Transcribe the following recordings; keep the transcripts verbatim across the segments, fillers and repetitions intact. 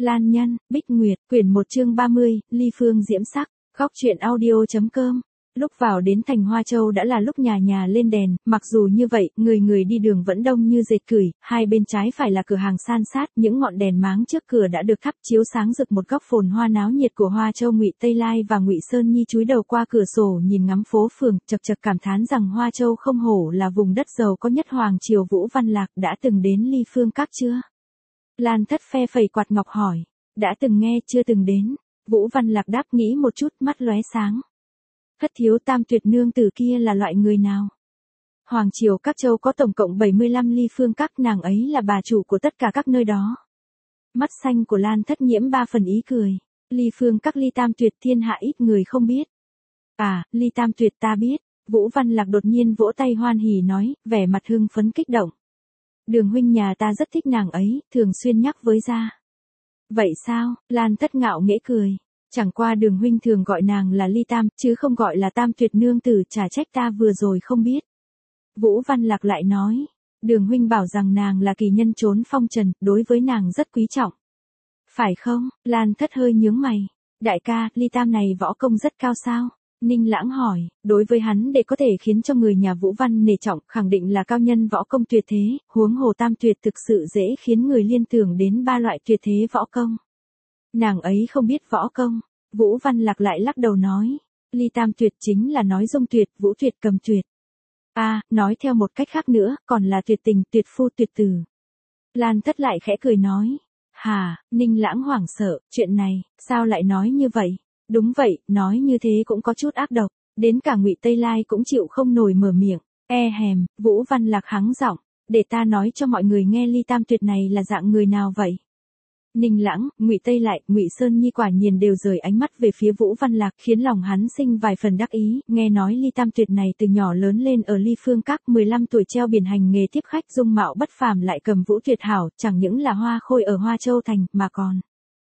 Lan Nhân, Bích Nguyệt, quyển một chương ba mươi, Ly Phương diễm sắc, góc truyện audio.com. Lúc vào đến thành Hoa Châu đã là lúc nhà nhà lên đèn, mặc dù như vậy, người người đi đường vẫn đông như dệt cửi, hai bên trái phải là cửa hàng san sát, những ngọn đèn máng trước cửa đã được thắp chiếu sáng rực một góc phồn hoa náo nhiệt của Hoa Châu. Ngụy Tây Lai và Ngụy Sơn Nhi chúi đầu qua cửa sổ nhìn ngắm phố phường, chật chật cảm thán rằng Hoa Châu không hổ là vùng đất giàu có nhất hoàng triều. Vũ Văn Lạc đã từng đến Ly Phương Các chưa? Lan Thất phe phẩy quạt ngọc hỏi. Đã từng nghe, chưa từng đến. Vũ Văn Lạc đáp, nghĩ một chút, mắt lóe sáng. Thất thiếu tam tuyệt nương tử kia là loại người nào? Hoàng triều các châu có tổng cộng bảy mươi lăm Ly Phương Các, nàng ấy là bà chủ của tất cả các nơi đó. Mắt xanh của Lan Thất nhiễm ba phần ý cười. Ly Phương Các Ly Tam Tuyệt thiên hạ ít người không biết. À, Ly Tam Tuyệt ta biết. Vũ Văn Lạc đột nhiên vỗ tay hoan hỉ nói, vẻ mặt hưng phấn kích động. Đường huynh nhà ta rất thích nàng ấy, thường xuyên nhắc với gia. Vậy sao? Lan Thất ngạo nghễ cười. Chẳng qua Đường huynh thường gọi nàng là Ly Tam, chứ không gọi là Tam Tuyệt nương tử, chả trách ta vừa rồi không biết. Vũ Văn Lạc lại nói, Đường huynh bảo rằng nàng là kỳ nhân trốn phong trần, đối với nàng rất quý trọng. Phải không? Lan Thất hơi nhướng mày. Đại ca, Ly Tam này võ công rất cao sao? Ninh Lãng hỏi, đối với hắn để có thể khiến cho người nhà Vũ Văn nể trọng, khẳng định là cao nhân võ công tuyệt thế, huống hồ Tam Tuyệt thực sự dễ khiến người liên tưởng đến ba loại tuyệt thế võ công. Nàng ấy không biết võ công. Vũ Văn Lạc lại lắc đầu nói, Ly Tam Tuyệt chính là nói Dung Tuyệt, Vũ Tuyệt, Cầm Tuyệt. À, nói theo một cách khác nữa, còn là tuyệt tình, tuyệt phu, tuyệt tử. Lan Thất lại khẽ cười nói, hà, Ninh Lãng hoảng sợ, chuyện này, sao lại nói như vậy? Đúng vậy, nói như thế cũng có chút ác độc, đến cả Ngụy Tây Lai cũng chịu không nổi mở miệng. E hèm, Vũ Văn Lạc hắng giọng, để ta nói cho mọi người nghe Ly Tam Tuyệt này là dạng người nào vậy? Ninh Lãng, Ngụy Tây Lại, Ngụy Sơn Nhi quả nhiên đều rời ánh mắt về phía Vũ Văn Lạc, khiến lòng hắn sinh vài phần đắc ý. Nghe nói Ly Tam Tuyệt này từ nhỏ lớn lên ở Ly Phương Các, mười lăm tuổi treo biển hành nghề tiếp khách, dung mạo bất phàm, lại cầm vũ tuyệt hảo, chẳng những là hoa khôi ở Hoa Châu thành, mà còn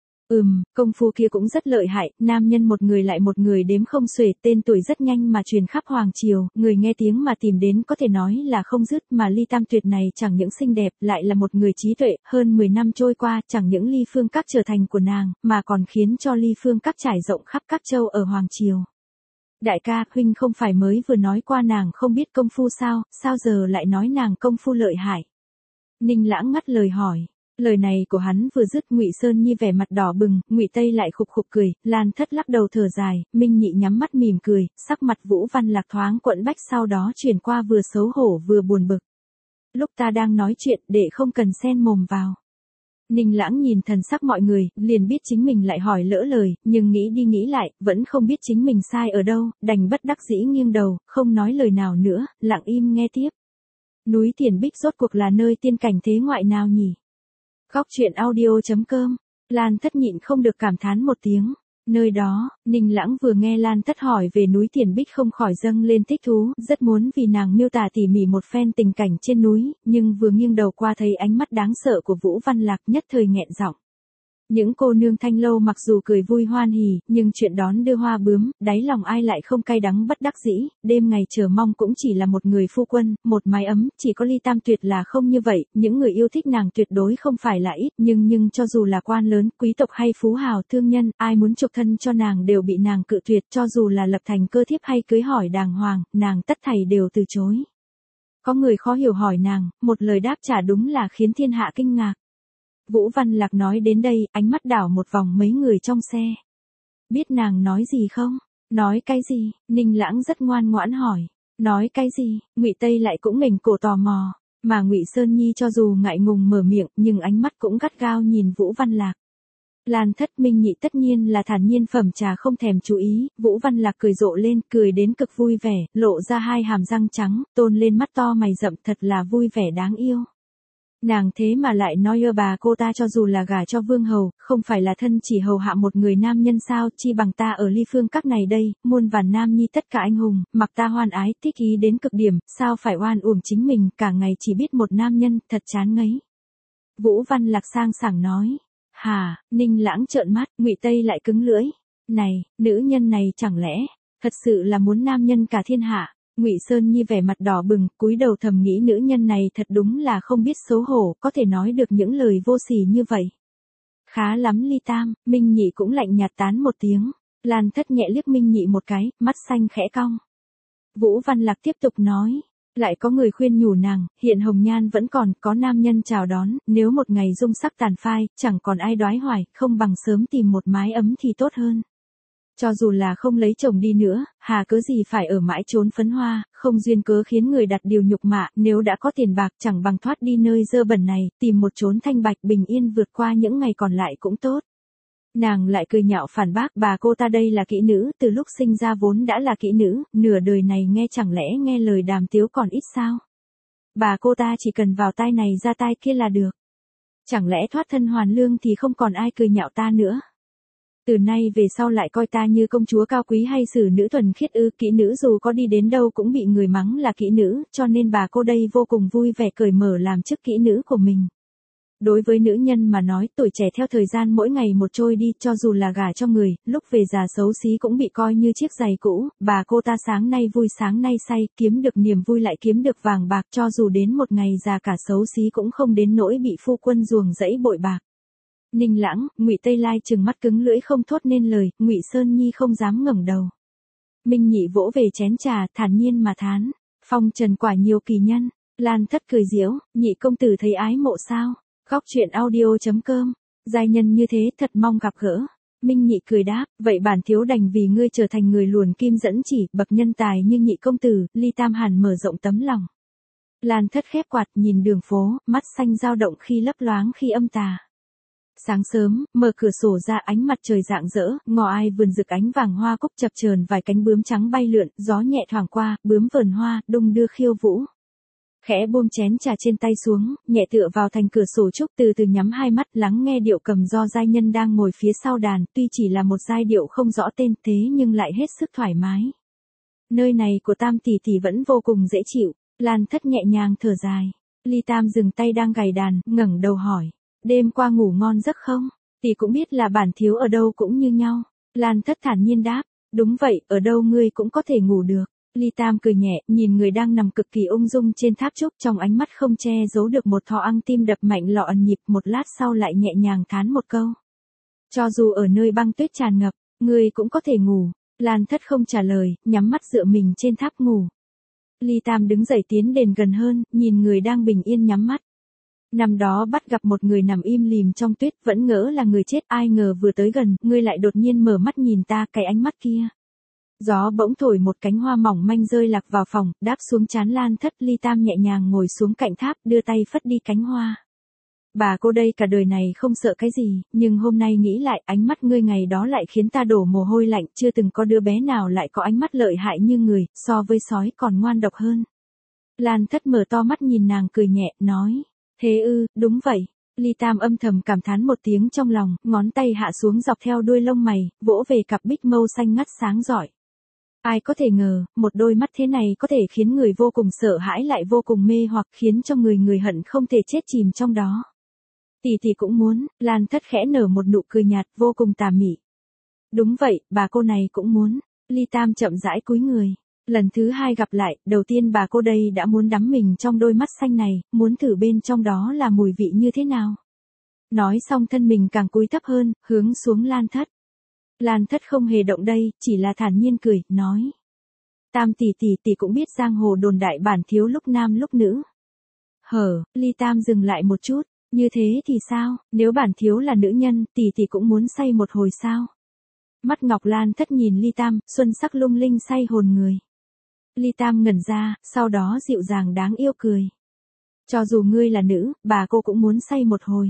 Ừm, công phu kia cũng rất lợi hại, nam nhân một người lại một người đếm không xuể, tên tuổi rất nhanh mà truyền khắp hoàng triều, người nghe tiếng mà tìm đến có thể nói là không dứt. Mà Ly Tam Tuyệt này chẳng những xinh đẹp, lại là một người trí tuệ. Hơn mười năm trôi qua, chẳng những Ly Phương Các trở thành của nàng, mà còn khiến cho Ly Phương Các trải rộng khắp các châu ở hoàng triều. Đại ca, huynh không phải mới vừa nói qua nàng không biết công phu sao, sao giờ lại nói nàng công phu lợi hại? Ninh Lãng ngắt lời hỏi. Lời này của hắn vừa dứt, Ngụy Sơn Nhi vẻ mặt đỏ bừng, Ngụy Tây lại khục khục cười, Lan Thất lắc đầu thở dài, Minh Nhị nhắm mắt mỉm cười, sắc mặt Vũ Văn Lạc thoáng quẫn bách, sau đó chuyển qua vừa xấu hổ vừa buồn bực. Lúc ta đang nói chuyện, đệ không cần xen mồm vào. Ninh Lãng nhìn thần sắc mọi người, liền biết chính mình lại hỏi lỡ lời, nhưng nghĩ đi nghĩ lại, vẫn không biết chính mình sai ở đâu, đành bất đắc dĩ nghiêng đầu, không nói lời nào nữa, lặng im nghe tiếp. Núi Tiền Bích rốt cuộc là nơi tiên cảnh thế ngoại nào nhỉ? Góc truyện audio.com. Lan Thất nhịn không được cảm thán một tiếng. Nơi đó, Ninh Lãng vừa nghe Lan Thất hỏi về núi Tiền Bích không khỏi dâng lên thích thú, rất muốn vì nàng miêu tả tỉ mỉ một phen tình cảnh trên núi, nhưng vừa nghiêng đầu qua thấy ánh mắt đáng sợ của Vũ Văn Lạc, nhất thời nghẹn giọng. Những cô nương Thanh Lâu mặc dù cười vui hoan hỉ, nhưng chuyện đón đưa hoa bướm, đáy lòng ai lại không cay đắng bất đắc dĩ, đêm ngày chờ mong cũng chỉ là một người phu quân, một mái ấm, chỉ có Ly Tam Tuyệt là không như vậy, những người yêu thích nàng tuyệt đối không phải là ít, nhưng nhưng cho dù là quan lớn, quý tộc hay phú hào thương nhân, ai muốn chụp thân cho nàng đều bị nàng cự tuyệt, cho dù là lập thành cơ thiếp hay cưới hỏi đàng hoàng, nàng tất thảy đều từ chối. Có người khó hiểu hỏi nàng, một lời đáp trả đúng là khiến thiên hạ kinh ngạc. Vũ Văn Lạc nói đến đây, ánh mắt đảo một vòng mấy người trong xe. Biết nàng nói gì không? Nói cái gì? Ninh Lãng rất ngoan ngoãn hỏi. Nói cái gì? Ngụy Tây lại cũng nghềnh cổ tò mò, mà Ngụy Sơn Nhi cho dù ngại ngùng mở miệng, nhưng ánh mắt cũng gắt gao nhìn Vũ Văn Lạc. Lan Thất Minh Nhị tất nhiên là thản nhiên phẩm trà không thèm chú ý, Vũ Văn Lạc cười rộ lên, cười đến cực vui vẻ, lộ ra hai hàm răng trắng, tôn lên mắt to mày rậm, thật là vui vẻ đáng yêu. Nàng thế mà lại nói ơ bà cô ta cho dù là gả cho vương hầu, không phải là thân chỉ hầu hạ một người nam nhân sao, chi bằng ta ở Ly Phương Các này đây, muôn vàn nam nhi tất cả anh hùng, mặc ta hoan ái, thích ý đến cực điểm, sao phải oan uổng chính mình, cả ngày chỉ biết một nam nhân, thật chán ngấy. Vũ Văn Lạc sang sảng nói, hà, Ninh Lãng trợn mắt, Ngụy Tây lại cứng lưỡi, này, nữ nhân này chẳng lẽ, thật sự là muốn nam nhân cả thiên hạ. Ngụy Sơn Nhi vẻ mặt đỏ bừng, cúi đầu thầm nghĩ nữ nhân này thật đúng là không biết xấu hổ, có thể nói được những lời vô sỉ như vậy. Khá lắm Ly Tam, Minh Nhị cũng lạnh nhạt tán một tiếng. Lan Thất nhẹ liếc Minh Nhị một cái, mắt xanh khẽ cong. Vũ Văn Lạc tiếp tục nói. Lại có người khuyên nhủ nàng, hiện hồng nhan vẫn còn, có nam nhân chào đón, nếu một ngày dung sắc tàn phai, chẳng còn ai đoái hoài, không bằng sớm tìm một mái ấm thì tốt hơn. Cho dù là không lấy chồng đi nữa, hà cớ gì phải ở mãi trốn phấn hoa, không duyên cớ khiến người đặt điều nhục mạ, nếu đã có tiền bạc chẳng bằng thoát đi nơi dơ bẩn này, tìm một chốn thanh bạch bình yên vượt qua những ngày còn lại cũng tốt. Nàng lại cười nhạo phản bác, bà cô ta đây là kỹ nữ, từ lúc sinh ra vốn đã là kỹ nữ, nửa đời này nghe chẳng lẽ nghe lời đàm tiếu còn ít sao? Bà cô ta chỉ cần vào tai này ra tai kia là được. Chẳng lẽ thoát thân hoàn lương thì không còn ai cười nhạo ta nữa? Từ nay về sau lại coi ta như công chúa cao quý hay xử nữ thuần khiết ư? Kỹ nữ dù có đi đến đâu cũng bị người mắng là kỹ nữ, cho nên bà cô đây vô cùng vui vẻ cởi mở làm chức kỹ nữ của mình. Đối với nữ nhân mà nói, tuổi trẻ theo thời gian mỗi ngày một trôi đi, cho dù là gả cho người, lúc về già xấu xí cũng bị coi như chiếc giày cũ. Bà cô ta sáng nay vui sáng nay say, kiếm được niềm vui lại kiếm được vàng bạc, cho dù đến một ngày già cả xấu xí cũng không đến nỗi bị phu quân ruồng rẫy bội bạc. Ninh Lãng, Ngụy Tây Lai trừng mắt cứng lưỡi không thốt nên lời, Ngụy Sơn Nhi không dám ngẩng đầu. Minh Nhị vỗ về chén trà, thản nhiên mà thán, phong trần quả nhiều kỳ nhân. Lan Thất cười giễu, Nhị công tử thấy ái mộ sao? Góc truyện audio chấm com, giai nhân như thế thật mong gặp gỡ. Minh Nhị cười đáp, vậy bản thiếu đành vì ngươi trở thành người luồn kim dẫn chỉ, bậc nhân tài như Nhị công tử. Ly Tam hẳn mở rộng tấm lòng. Lan Thất khép quạt nhìn đường phố, mắt xanh dao động khi lấp loáng khi âm tà. Sáng sớm, mở cửa sổ ra ánh mặt trời rạng rỡ, ngò ai vườn rực ánh vàng hoa cúc chập chờn vài cánh bướm trắng bay lượn, gió nhẹ thoảng qua, bướm vờn hoa, đung đưa khiêu vũ. Khẽ buông chén trà trên tay xuống, nhẹ tựa vào thành cửa sổ trúc, từ từ nhắm hai mắt lắng nghe điệu cầm do giai nhân đang ngồi phía sau đàn, tuy chỉ là một giai điệu không rõ tên thế nhưng lại hết sức thoải mái. Nơi này của Tam tỷ tỷ vẫn vô cùng dễ chịu. Lan Thất nhẹ nhàng thở dài. Ly Tam dừng tay đang gảy đàn, ngẩng đầu hỏi, đêm qua ngủ ngon giấc không? Tỷ cũng biết là bản thiếu ở đâu cũng như nhau. Lan Thất thản nhiên đáp, đúng vậy, ở đâu ngươi cũng có thể ngủ được. Ly Tam cười nhẹ, nhìn người đang nằm cực kỳ ung dung trên tháp trúc, trong ánh mắt không che giấu được một thò ăng tim đập mạnh lọ ẩn nhịp, một lát sau lại nhẹ nhàng thán một câu. Cho dù ở nơi băng tuyết tràn ngập, ngươi cũng có thể ngủ. Lan Thất không trả lời, nhắm mắt dựa mình trên tháp ngủ. Ly Tam đứng dậy tiến đến gần hơn, nhìn người đang bình yên nhắm mắt. Năm đó bắt gặp một người nằm im lìm trong tuyết, vẫn ngỡ là người chết, ai ngờ vừa tới gần, ngươi lại đột nhiên mở mắt nhìn ta, cái ánh mắt kia. Gió bỗng thổi một cánh hoa mỏng manh rơi lạc vào phòng, đáp xuống trán Lan Thất. Ly Tam nhẹ nhàng ngồi xuống cạnh tháp, đưa tay phất đi cánh hoa. Bà cô đây cả đời này không sợ cái gì, nhưng hôm nay nghĩ lại, ánh mắt ngươi ngày đó lại khiến ta đổ mồ hôi lạnh, chưa từng có đứa bé nào lại có ánh mắt lợi hại như người, so với sói còn ngoan độc hơn. Lan Thất mở to mắt nhìn nàng cười nhẹ, nói, thế ư, đúng vậy. Ly Tam âm thầm cảm thán một tiếng trong lòng, ngón tay hạ xuống dọc theo đuôi lông mày, vỗ về cặp bích mâu xanh ngắt sáng rọi. Ai có thể ngờ, một đôi mắt thế này có thể khiến người vô cùng sợ hãi lại vô cùng mê hoặc, khiến cho người người hận không thể chết chìm trong đó. Tỷ tỷ cũng muốn. Lan Thất khẽ nở một nụ cười nhạt, vô cùng tà mị. Đúng vậy, bà cô này cũng muốn. Ly Tam chậm rãi cúi người. Lần thứ hai gặp lại, đầu tiên bà cô đây đã muốn đắm mình trong đôi mắt xanh này, muốn thử bên trong đó là mùi vị như thế nào. Nói xong thân mình càng cúi thấp hơn, hướng xuống Lan Thất. Lan Thất không hề động đây, chỉ là thản nhiên cười, nói. Tam tỷ tỷ tỷ cũng biết giang hồ đồn đại bản thiếu lúc nam lúc nữ. Hở, Ly Tam dừng lại một chút, như thế thì sao, nếu bản thiếu là nữ nhân, tỷ tỷ cũng muốn say một hồi sao? Mắt ngọc Lan Thất nhìn Ly Tam, xuân sắc lung linh say hồn người. Ly Tam ngẩn ra, sau đó dịu dàng đáng yêu cười. Cho dù ngươi là nữ, bà cô cũng muốn say một hồi.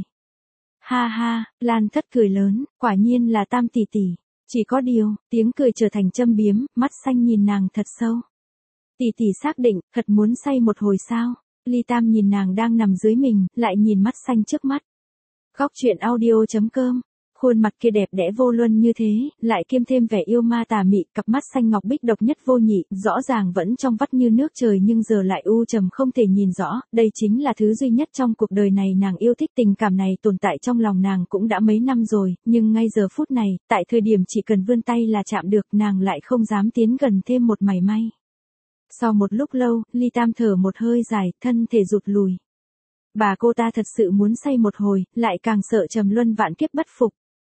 Ha ha, Lan Thất cười lớn, quả nhiên là Tam tỷ tỷ. Chỉ có điều, tiếng cười trở thành châm biếm, mắt xanh nhìn nàng thật sâu. Tỷ tỷ xác định, thật muốn say một hồi sao? Ly Tam nhìn nàng đang nằm dưới mình, lại nhìn mắt xanh trước mắt. Góc truyện audio chấm com. Khuôn mặt kia đẹp đẽ vô luân như thế, lại kiêm thêm vẻ yêu ma tà mị, cặp mắt xanh ngọc bích độc nhất vô nhị, rõ ràng vẫn trong vắt như nước trời nhưng giờ lại u trầm không thể nhìn rõ, đây chính là thứ duy nhất trong cuộc đời này nàng yêu thích. Tình cảm này tồn tại trong lòng nàng cũng đã mấy năm rồi, nhưng ngay giờ phút này, tại thời điểm chỉ cần vươn tay là chạm được, nàng lại không dám tiến gần thêm một mảy may. Sau một lúc lâu, Ly Tam thở một hơi dài, thân thể rụt lùi. bà cô ta thật sự muốn say một hồi, lại càng sợ trầm luân vạn kiếp bất phục.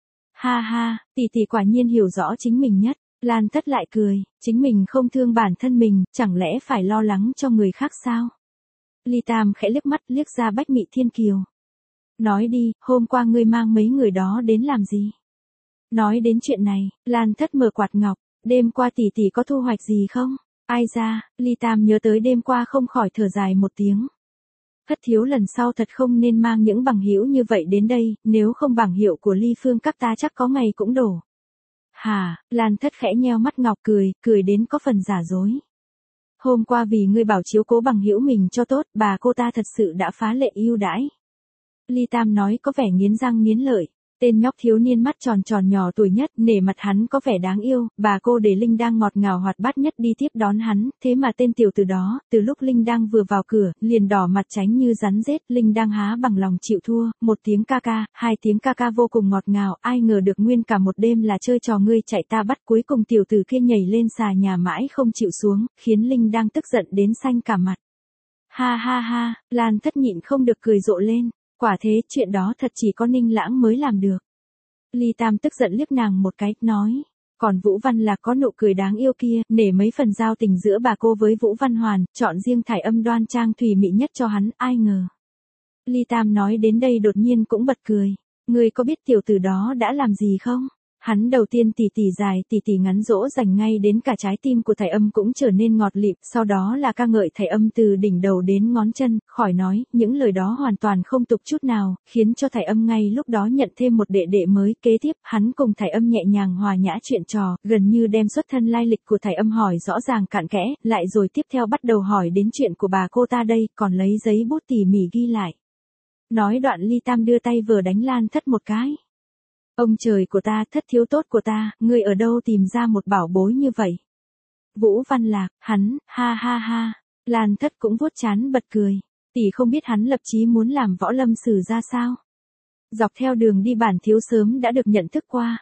Ha ha, tỷ tỷ quả nhiên hiểu rõ chính mình nhất. Lan Thất lại cười, chính mình không thương bản thân mình, chẳng lẽ phải lo lắng cho người khác sao? Ly Tam khẽ liếc mắt liếc ra Bách Mị Thiên Kiều. Nói đi, hôm qua ngươi mang mấy người đó đến làm gì? Nói đến chuyện này, Lan Thất mở quạt ngọc, đêm qua tỷ tỷ có thu hoạch gì không? Ai ra, Ly Tam nhớ tới đêm qua không khỏi thở dài một tiếng. Thất thiếu lần sau thật không nên mang những bằng hữu như vậy đến đây, nếu không bảng hiệu của Ly Phương các ta chắc có ngày cũng đổ. Hà, Lan Thất khẽ nheo mắt ngọc cười, cười đến có phần giả dối. Hôm qua vì ngươi bảo chiếu cố bằng hữu mình cho tốt, bà cô ta thật sự đã phá lệ ưu đãi. Ly Tam nói có vẻ nghiến răng nghiến lợi. Tên nhóc thiếu niên mắt tròn tròn nhỏ tuổi nhất, nể mặt hắn có vẻ đáng yêu, bà cô để Linh đang ngọt ngào hoạt bát nhất đi tiếp đón hắn, thế mà tên tiểu tử đó, từ lúc Linh đang vừa vào cửa, liền đỏ mặt tránh như rắn rết, Linh đang há bằng lòng chịu thua, một tiếng ca ca, hai tiếng ca ca vô cùng ngọt ngào, ai ngờ được nguyên cả một đêm là chơi trò ngươi chạy ta bắt, cuối cùng tiểu tử kia nhảy lên xà nhà mãi không chịu xuống, khiến Linh đang tức giận đến xanh cả mặt. Ha ha ha, Lan Thất nhịn không được cười rộ lên. Quả thế, chuyện đó thật chỉ có Ninh Lãng mới làm được. Ly Tam tức giận liếc nàng một cái, nói. Còn Vũ Văn là có nụ cười đáng yêu kia, nể mấy phần giao tình giữa bà cô với Vũ Văn Hoàn, chọn riêng thải âm đoan trang thùy mị nhất cho hắn, ai ngờ. Ly Tam nói đến đây đột nhiên cũng bật cười. Ngươi có biết tiểu tử đó đã làm gì không? Hắn đầu tiên tỉ tỉ dài tỉ tỉ ngắn dỗ dành ngay đến cả trái tim của thải âm cũng trở nên ngọt lịm, sau đó là ca ngợi thải âm từ đỉnh đầu đến ngón chân, khỏi nói, những lời đó hoàn toàn không tục chút nào, khiến cho thải âm ngay lúc đó nhận thêm một đệ đệ mới. Kế tiếp, hắn cùng thải âm nhẹ nhàng hòa nhã chuyện trò, gần như đem xuất thân lai lịch của thải âm hỏi rõ ràng cặn kẽ, lại rồi tiếp theo bắt đầu hỏi đến chuyện của bà cô ta đây, còn lấy giấy bút tỉ mỉ ghi lại. Nói đoạn Ly Tam đưa tay vừa đánh Lan Thất một cái. Ông trời của ta, Thất thiếu tốt của ta, ngươi ở đâu tìm ra một bảo bối như vậy? Vũ Văn Lạc, hắn, ha ha ha, Lan Thất cũng vuốt trán bật cười, tỷ không biết hắn lập chí muốn làm võ lâm sử ra sao? Dọc theo đường đi bản thiếu sớm đã được nhận thức qua.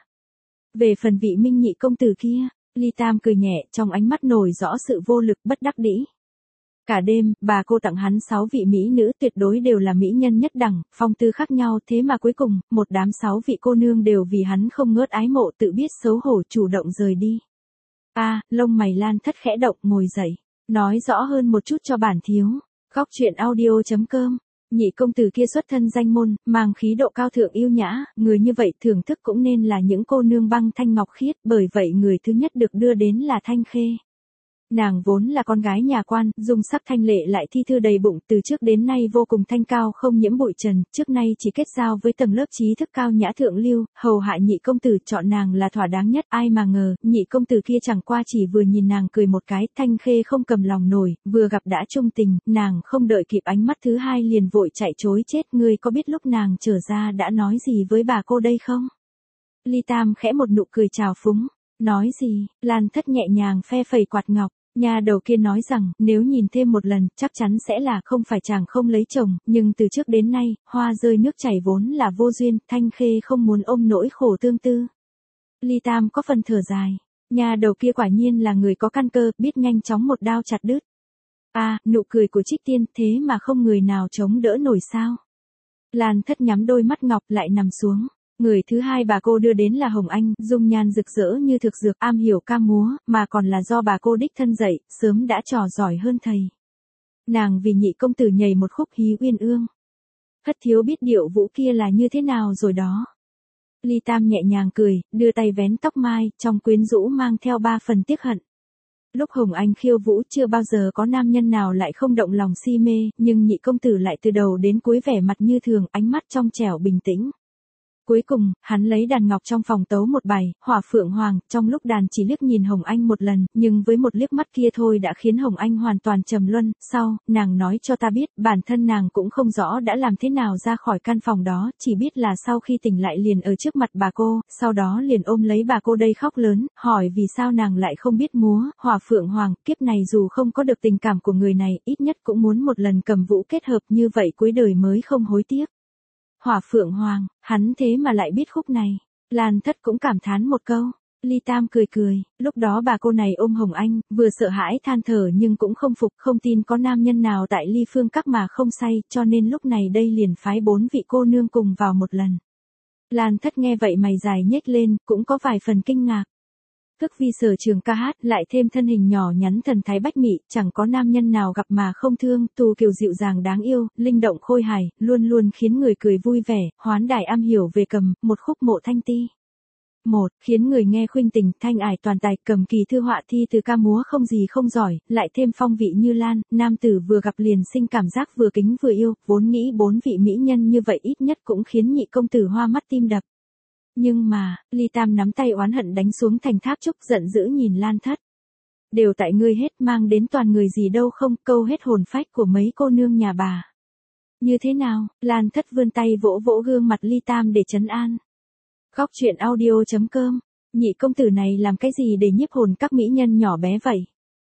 Về phần vị Minh Nhị công tử kia, Ly Tam cười nhẹ, trong ánh mắt nổi rõ sự vô lực bất đắc dĩ. Cả đêm, bà cô tặng hắn sáu vị mỹ nữ tuyệt đối đều là mỹ nhân nhất đẳng, phong tư khác nhau, thế mà cuối cùng, một đám sáu vị cô nương đều vì hắn không ngớt ái mộ, tự biết xấu hổ chủ động rời đi. A, à, lông mày Lan Thất khẽ động, ngồi dậy, nói rõ hơn một chút cho bản thiếu. Góc truyện audio chấm com. Nhị công tử kia xuất thân danh môn, mang khí độ cao thượng yêu nhã, người như vậy thưởng thức cũng nên là những cô nương băng thanh ngọc khiết, bởi vậy người thứ nhất được đưa đến là Thanh Khê. Nàng vốn là con gái nhà quan, dung sắc thanh lệ lại thi thư đầy bụng, từ trước đến nay vô cùng thanh cao không nhiễm bụi trần, trước nay chỉ kết giao với tầng lớp trí thức cao nhã thượng lưu, hầu hạ nhị công tử, chọn nàng là thỏa đáng nhất, ai mà ngờ, nhị công tử kia chẳng qua chỉ vừa nhìn nàng cười một cái, Thanh Khê không cầm lòng nổi, vừa gặp đã trung tình, nàng không đợi kịp ánh mắt thứ hai liền vội chạy trối chết, ngươi có biết lúc nàng trở ra đã nói gì với bà cô đây không? Ly Tam khẽ một nụ cười trào phúng. Nói gì? Lan Thất nhẹ nhàng phe phẩy quạt ngọc, nhà đầu kia nói rằng, nếu nhìn thêm một lần, chắc chắn sẽ là không phải chàng không lấy chồng, nhưng từ trước đến nay, hoa rơi nước chảy vốn là vô duyên, Thanh Khê không muốn ôm nỗi khổ tương tư. Ly Tam có phần thở dài, nhà đầu kia quả nhiên là người có căn cơ, biết nhanh chóng một đao chặt đứt. À, nụ cười của Trích Tiên, thế mà không người nào chống đỡ nổi sao? Lan Thất nhắm đôi mắt ngọc lại nằm xuống. Người thứ hai bà cô đưa đến là Hồng Anh, dung nhan rực rỡ như thực dược, am hiểu ca múa, mà còn là do bà cô đích thân dạy, sớm đã trò giỏi hơn thầy. Nàng vì nhị công tử nhảy một khúc hí uyên ương. Thất thiếu biết điệu vũ kia là như thế nào rồi đó. Ly Tam nhẹ nhàng cười, đưa tay vén tóc mai, trong quyến rũ mang theo ba phần tiếc hận. Lúc Hồng Anh khiêu vũ chưa bao giờ có nam nhân nào lại không động lòng si mê, nhưng nhị công tử lại từ đầu đến cuối vẻ mặt như thường, ánh mắt trong trẻo bình tĩnh. Cuối cùng, hắn lấy đàn ngọc trong phòng tấu một bài, Hỏa Phượng Hoàng, trong lúc đàn chỉ liếc nhìn Hồng Anh một lần, nhưng với một liếc mắt kia thôi đã khiến Hồng Anh hoàn toàn trầm luân, sau, nàng nói cho ta biết, bản thân nàng cũng không rõ đã làm thế nào ra khỏi căn phòng đó, chỉ biết là sau khi tỉnh lại liền ở trước mặt bà cô, sau đó liền ôm lấy bà cô đây khóc lớn, hỏi vì sao nàng lại không biết múa, Hỏa Phượng Hoàng, kiếp này dù không có được tình cảm của người này, ít nhất cũng muốn một lần cầm vũ kết hợp như vậy cuối đời mới không hối tiếc. Hỏa Phượng Hoàng, hắn thế mà lại biết khúc này. Lan Thất cũng cảm thán một câu. Ly Tam cười cười, lúc đó bà cô này ôm Hồng Anh, vừa sợ hãi than thở nhưng cũng không phục, không tin có nam nhân nào tại Ly Phương Các mà không say, cho nên lúc này đây liền phái bốn vị cô nương cùng vào một lần. Lan Thất nghe vậy mày dài nhếch lên, cũng có vài phần kinh ngạc. Thức vi sở trường ca hát, lại thêm thân hình nhỏ nhắn thần thái bách mị, chẳng có nam nhân nào gặp mà không thương, Tù Kiều dịu dàng đáng yêu, linh động khôi hài, luôn luôn khiến người cười vui vẻ, hoán đài am hiểu về cầm, một khúc Mộ Thanh Ti. Một, khiến người nghe khuynh tình, Thanh Ải toàn tài, cầm kỳ thư họa thi từ ca múa không gì không giỏi, lại thêm phong vị như Lan, nam tử vừa gặp liền sinh cảm giác vừa kính vừa yêu, vốn nghĩ bốn vị mỹ nhân như vậy ít nhất cũng khiến nhị công tử hoa mắt tim đập. Nhưng mà, Ly Tam nắm tay oán hận đánh xuống thành tháp trúc, giận dữ nhìn Lan Thất. Đều tại ngươi hết, mang đến toàn người gì đâu không, câu hết hồn phách của mấy cô nương nhà bà. Như thế nào? Lan Thất vươn tay vỗ vỗ gương mặt Ly Tam để trấn an. Góc truyện audio chấm com, nhị công tử này làm cái gì để nhiếp hồn các mỹ nhân nhỏ bé vậy?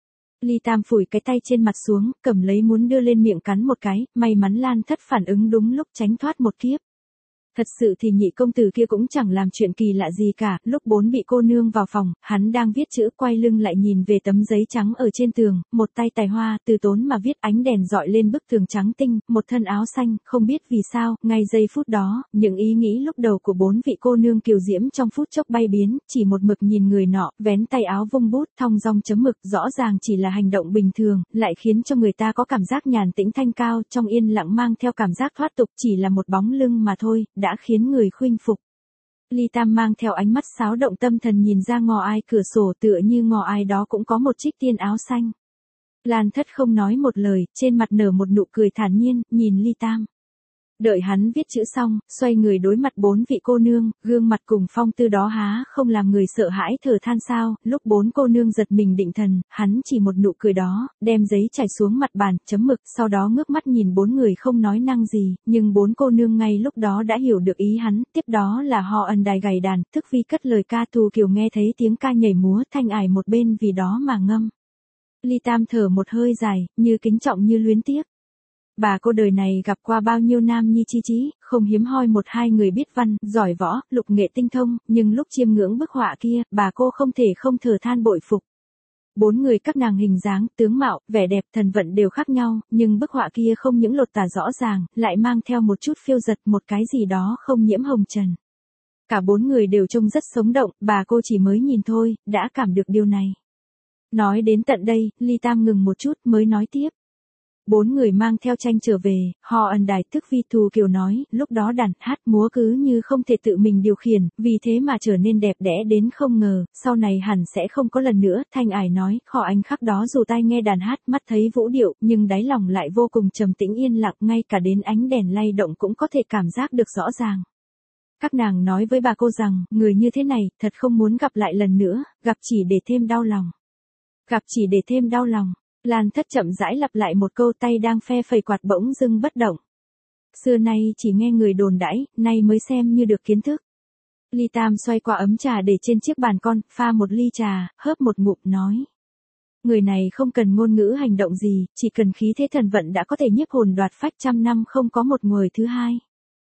Ly Tam phủi cái tay trên mặt xuống, cầm lấy muốn đưa lên miệng cắn một cái, may mắn Lan Thất phản ứng đúng lúc tránh thoát một kiếp. Thật sự thì nhị công tử kia cũng chẳng làm chuyện kỳ lạ gì cả, lúc bốn bị cô nương vào phòng, hắn đang viết chữ quay lưng lại nhìn về tấm giấy trắng ở trên tường, một tay tài hoa, từ tốn mà viết ánh đèn dọi lên bức tường trắng tinh, một thân áo xanh, không biết vì sao, ngay giây phút đó, những ý nghĩ lúc đầu của bốn vị cô nương kiều diễm trong phút chốc bay biến, chỉ một mực nhìn người nọ, vén tay áo vung bút, thong dong chấm mực, rõ ràng chỉ là hành động bình thường, lại khiến cho người ta có cảm giác nhàn tĩnh thanh cao, trong yên lặng mang theo cảm giác thoát tục, chỉ là một bóng lưng mà thôi, đã khiến người khuynh phục. Ly Tam mang theo ánh mắt xáo động tâm thần nhìn ra ngò ai cửa sổ, tựa như ngò ai đó cũng có một trích tiên áo xanh. Lan Thất không nói một lời, trên mặt nở một nụ cười thản nhiên, nhìn Ly Tam. Đợi hắn viết chữ xong, xoay người đối mặt bốn vị cô nương, gương mặt cùng phong tư đó há không làm người sợ hãi thở than sao, lúc bốn cô nương giật mình định thần, hắn chỉ một nụ cười đó, đem giấy chảy xuống mặt bàn, chấm mực, sau đó ngước mắt nhìn bốn người không nói năng gì, nhưng bốn cô nương ngay lúc đó đã hiểu được ý hắn, tiếp đó là họ ẩn đài gảy đàn, Thức Vi cất lời ca, Tù Kiều nghe thấy tiếng ca nhảy múa, Thanh Ải một bên vì đó mà ngâm. Ly Tam thở một hơi dài, như kính trọng như luyến tiếc. Bà cô đời này gặp qua bao nhiêu nam nhi chi chí, không hiếm hoi một hai người biết văn, giỏi võ, lục nghệ tinh thông, nhưng lúc chiêm ngưỡng bức họa kia, bà cô không thể không thở than bội phục. Bốn người các nàng hình dáng, tướng mạo, vẻ đẹp, thần vận đều khác nhau, nhưng bức họa kia không những lột tả rõ ràng, lại mang theo một chút phiêu giật, một cái gì đó không nhiễm hồng trần. Cả bốn người đều trông rất sống động, bà cô chỉ mới nhìn thôi, đã cảm được điều này. Nói đến tận đây, Ly Tam ngừng một chút mới nói tiếp. Bốn người mang theo tranh trở về, họ ẩn đài, Thức Vi, Tù Kiều nói, lúc đó đàn, hát, múa cứ như không thể tự mình điều khiển, vì thế mà trở nên đẹp đẽ đến không ngờ, sau này hẳn sẽ không có lần nữa, Thanh Ải nói, họ anh khắc đó dù tai nghe đàn hát, mắt thấy vũ điệu, nhưng đáy lòng lại vô cùng trầm tĩnh yên lặng, ngay cả đến ánh đèn lay động cũng có thể cảm giác được rõ ràng. Các nàng nói với bà cô rằng, người như thế này, thật không muốn gặp lại lần nữa, gặp chỉ để thêm đau lòng. Gặp chỉ để thêm đau lòng. Lan Thất chậm rãi lặp lại một câu, tay đang phe phẩy quạt bỗng dưng bất động. Xưa nay chỉ nghe người đồn đãi, nay mới xem như được kiến thức. Ly Tam xoay qua ấm trà để trên chiếc bàn con, pha một ly trà, hớp một ngụm nói. Người này không cần ngôn ngữ hành động gì, chỉ cần khí thế thần vận đã có thể nhiếp hồn đoạt phách, trăm năm không có một người thứ hai.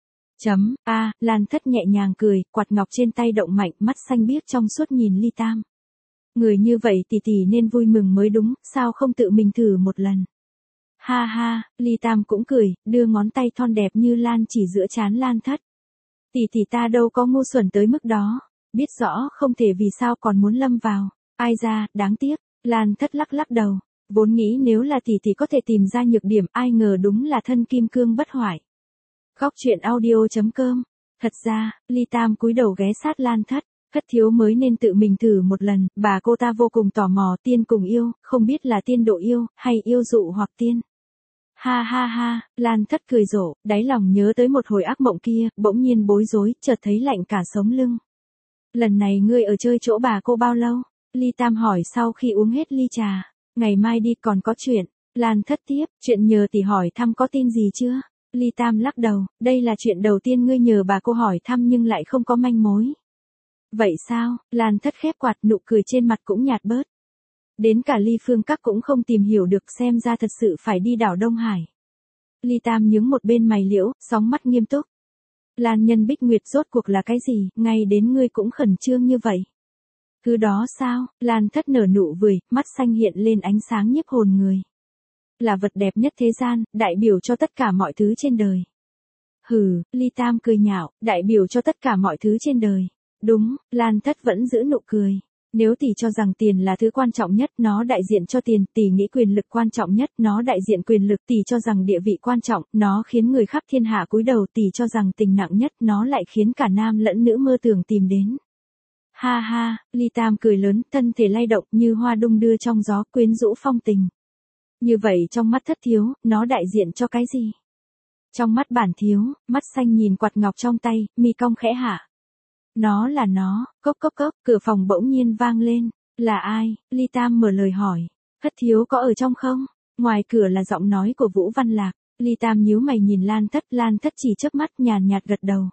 Chấm, a, Lan Thất nhẹ nhàng cười, quạt ngọc trên tay động mạnh, mắt xanh biếc trong suốt nhìn Ly Tam. Người như vậy tỷ tỷ nên vui mừng mới đúng, sao không tự mình thử một lần. Ha ha, Ly Tam cũng cười, đưa ngón tay thon đẹp như lan chỉ giữa trán Lan Thất. Tỷ tỷ ta đâu có ngu xuẩn tới mức đó, biết rõ không thể vì sao còn muốn lâm vào, ai ra, đáng tiếc, Lan Thất lắc lắc đầu, vốn nghĩ nếu là tỷ tỷ có thể tìm ra nhược điểm, ai ngờ đúng là thân kim cương bất hoại. Góc truyện audio chấm com, thật ra, Ly Tam cúi đầu ghé sát Lan Thất. Thất thiếu mới nên tự mình thử một lần, bà cô ta vô cùng tò mò, tiên cùng yêu, không biết là tiên độ yêu, hay yêu dụ hoặc tiên. Ha ha ha, Lan Thất cười rộ, đáy lòng nhớ tới một hồi ác mộng kia, bỗng nhiên bối rối, chợt thấy lạnh cả sống lưng. Lần này ngươi ở chơi chỗ bà cô bao lâu? Ly Tam hỏi sau khi uống hết ly trà. Ngày mai đi còn có chuyện. Lan Thất tiếp, chuyện nhờ tỷ hỏi thăm có tin gì chưa? Ly Tam lắc đầu, đây là chuyện đầu tiên ngươi nhờ bà cô hỏi thăm nhưng lại không có manh mối. Vậy sao? Lan Thất khép quạt, nụ cười trên mặt cũng nhạt bớt. Đến cả Ly Phương Các cũng không tìm hiểu được, xem ra thật sự phải đi đảo Đông Hải. Ly Tam nhướng một bên mày liễu, sóng mắt nghiêm túc. Lan Nhân Bích Nguyệt rốt cuộc là cái gì, ngay đến ngươi cũng khẩn trương như vậy. Cứ đó sao, Lan Thất nở nụ cười, mắt xanh hiện lên ánh sáng nhiếp hồn người. Là vật đẹp nhất thế gian, đại biểu cho tất cả mọi thứ trên đời. Hừ, Ly Tam cười nhạo, đại biểu cho tất cả mọi thứ trên đời. Đúng, Lan Thất vẫn giữ nụ cười. Nếu tỷ cho rằng tiền là thứ quan trọng nhất, nó đại diện cho tiền, tỷ nghĩ quyền lực quan trọng nhất, nó đại diện quyền lực, tỷ cho rằng địa vị quan trọng, nó khiến người khắp thiên hạ cúi đầu, tỷ cho rằng tình nặng nhất, nó lại khiến cả nam lẫn nữ mơ tưởng tìm đến. Ha ha, Ly Tam cười lớn, thân thể lay động như hoa đung đưa trong gió, quyến rũ phong tình. Như vậy trong mắt Thất thiếu, nó đại diện cho cái gì? Trong mắt Bản thiếu, mắt xanh nhìn quạt ngọc trong tay, mi cong khẽ hạ. Nó là nó, cốc cốc cốc, cửa phòng bỗng nhiên vang lên. Là ai? Ly Tam mở lời hỏi. Thất thiếu có ở trong không? Ngoài cửa là giọng nói của Vũ Văn Lạc. Ly Tam nhíu mày nhìn Lan Thất, Lan Thất chỉ chớp mắt nhàn nhạt gật đầu.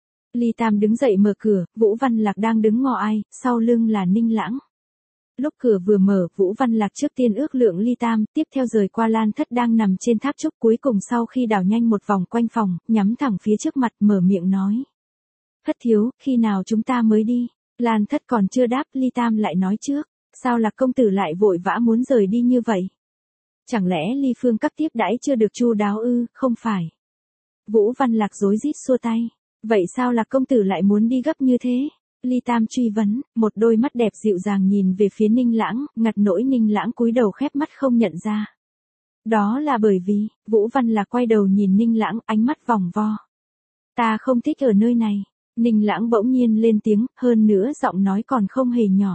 Ly Tam đứng dậy mở cửa, Vũ Văn Lạc đang đứng ngọ ai, sau lưng là Ninh Lãng. Lúc cửa vừa mở, Vũ Văn Lạc trước tiên ước lượng Ly Tam, tiếp theo rời qua Lan Thất đang nằm trên tháp trúc, cuối cùng sau khi đảo nhanh một vòng quanh phòng, nhắm thẳng phía trước mặt, mở miệng nói. Thất thiếu, khi nào chúng ta mới đi? Lan Thất còn chưa đáp, Ly Tam lại nói trước. Sao Lạc công tử lại vội vã muốn rời đi như vậy? Chẳng lẽ Ly Phương các tiếp đãi chưa được chu đáo ư? Không phải. Vũ Văn Lạc rối rít xua tay. Vậy sao Lạc công tử lại muốn đi gấp như thế? Ly Tam truy vấn, một đôi mắt đẹp dịu dàng nhìn về phía Ninh Lãng, ngặt nỗi Ninh Lãng cúi đầu khép mắt không nhận ra. Đó là bởi vì, Vũ Văn Lạc quay đầu nhìn Ninh Lãng, ánh mắt vòng vo. Ta không thích ở nơi này. Ninh Lãng bỗng nhiên lên tiếng, hơn nữa giọng nói còn không hề nhỏ.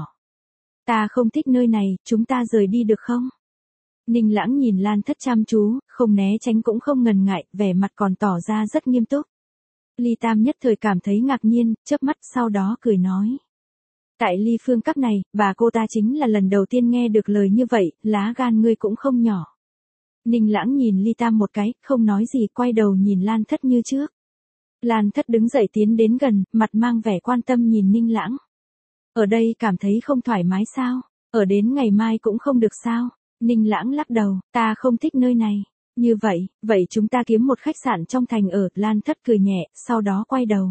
Ta không thích nơi này, chúng ta rời đi được không? Ninh Lãng nhìn Lan Thất chăm chú, không né tránh cũng không ngần ngại, vẻ mặt còn tỏ ra rất nghiêm túc. Ly Tam nhất thời cảm thấy ngạc nhiên, chớp mắt sau đó cười nói. Tại Ly Phương các này, bà cô ta chính là lần đầu tiên nghe được lời như vậy, lá gan ngươi cũng không nhỏ. Ninh Lãng nhìn Ly Tam một cái, không nói gì, quay đầu nhìn Lan Thất như trước. Lan Thất đứng dậy tiến đến gần, mặt mang vẻ quan tâm nhìn Ninh Lãng. Ở đây cảm thấy không thoải mái sao? Ở đến ngày mai cũng không được sao? Ninh Lãng lắc đầu, ta không thích nơi này. Như vậy, vậy chúng ta kiếm một khách sạn trong thành ở, Lan Thất cười nhẹ, sau đó quay đầu.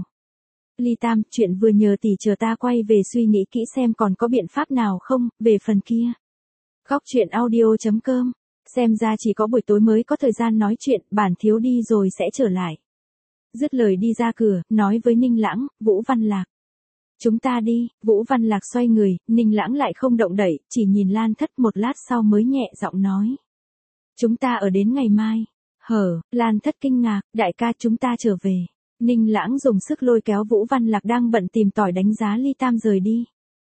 Ly Tam, chuyện vừa nhờ tỷ chờ ta quay về suy nghĩ kỹ xem còn có biện pháp nào không, về phần kia. Góc truyện audio chấm com, xem ra chỉ có buổi tối mới có thời gian nói chuyện, Bản thiếu đi rồi sẽ trở lại. Dứt lời đi ra cửa, nói với Ninh Lãng, Vũ Văn Lạc. Chúng ta đi, Vũ Văn Lạc xoay người, Ninh Lãng lại không động đậy, chỉ nhìn Lan Thất một lát sau mới nhẹ giọng nói. Chúng ta ở đến ngày mai. Hở, Lan Thất kinh ngạc, đại ca chúng ta trở về. Ninh Lãng dùng sức lôi kéo Vũ Văn Lạc đang bận tìm tỏi đánh giá Ly Tam rời đi.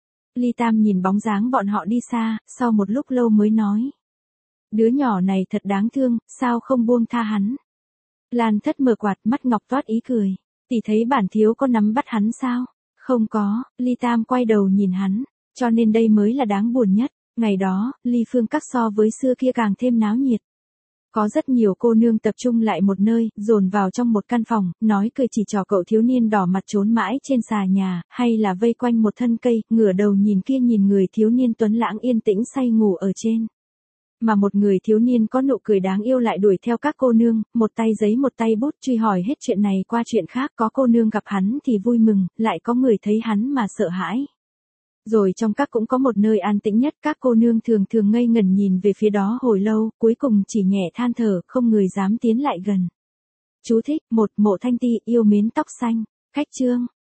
Ly Tam nhìn bóng dáng bọn họ đi xa, sau một lúc lâu mới nói. Đứa nhỏ này thật đáng thương, sao không buông tha hắn? Lan Thất mở quạt, mắt ngọc toát ý cười. Tỷ thấy Bản thiếu có nắm bắt hắn sao? Không có, Ly Tam quay đầu nhìn hắn. Cho nên đây mới là đáng buồn nhất. Ngày đó, Ly Phương các so với xưa kia càng thêm náo nhiệt. Có rất nhiều cô nương tập trung lại một nơi, dồn vào trong một căn phòng, nói cười chỉ trò cậu thiếu niên đỏ mặt trốn mãi trên xà nhà, hay là vây quanh một thân cây, ngửa đầu nhìn kia nhìn người thiếu niên tuấn lãng yên tĩnh say ngủ ở trên. Mà một người thiếu niên có nụ cười đáng yêu lại đuổi theo các cô nương, một tay giấy một tay bút truy hỏi hết chuyện này qua chuyện khác, có cô nương gặp hắn thì vui mừng, lại có người thấy hắn mà sợ hãi. Rồi trong các cũng có một nơi an tĩnh nhất, các cô nương thường thường ngây ngẩn nhìn về phía đó hồi lâu, cuối cùng chỉ nhẹ than thở, không người dám tiến lại gần. Chú thích, một, Mộ Thanh Ti, yêu mến tóc xanh. Khách chương.